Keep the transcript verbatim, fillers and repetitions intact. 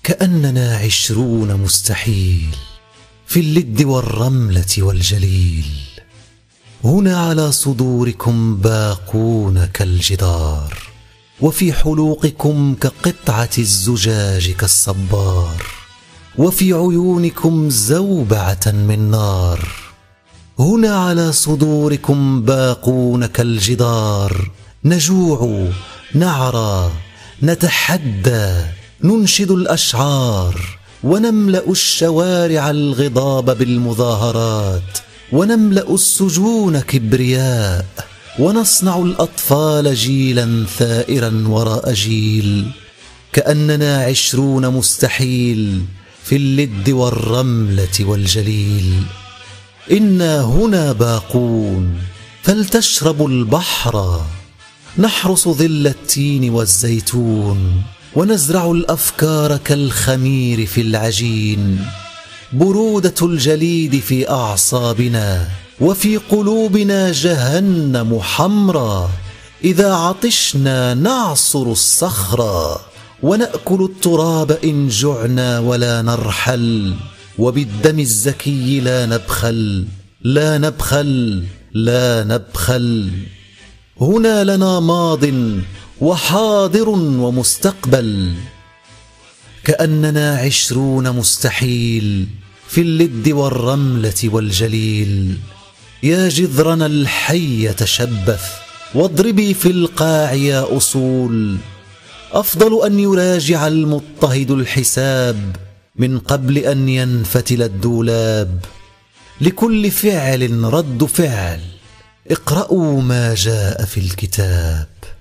كأننا عشرون مستحيل في اللد والرملة والجليل. هنا على صدوركم باقون كالجدار، وفي حلوقكم كقطعة الزجاج كالصبار، وفي عيونكم زوبعة من نار. هنا على صدوركم باقون كالجدار، نجوع، نعرى، نتحدى، ننشد الأشعار، ونملأ الشوارع الغضاب بالمظاهرات، ونملأ السجون كبرياء، ونصنع الأطفال جيلا ثائرا وراء جيل. كأننا عشرون مستحيل في اللد والرملة والجليل. إنا هنا باقون فلتشربوا البحر، نحرس ظل التين والزيتون، ونزرع الأفكار كالخمير في العجين. برودة الجليد في أعصابنا، وفي قلوبنا جهنم حمرا. إذا عطشنا نعصر الصخرة، ونأكل التراب إن جعنا ولا نرحل. وبالدم الزكي لا نبخل، لا نبخل، لا نبخل. هنا لنا ماض وحاضر ومستقبل. كأننا عشرون مستحيل في اللد والرملة والجليل. يا جذرنا الحي تشبث، واضربي في القاع يا أصول. أفضل أن يراجع المضطهد الحساب من قبل أن ينفتل الدولاب. لكل فعل رد فعل، اقرأوا ما جاء في الكتاب.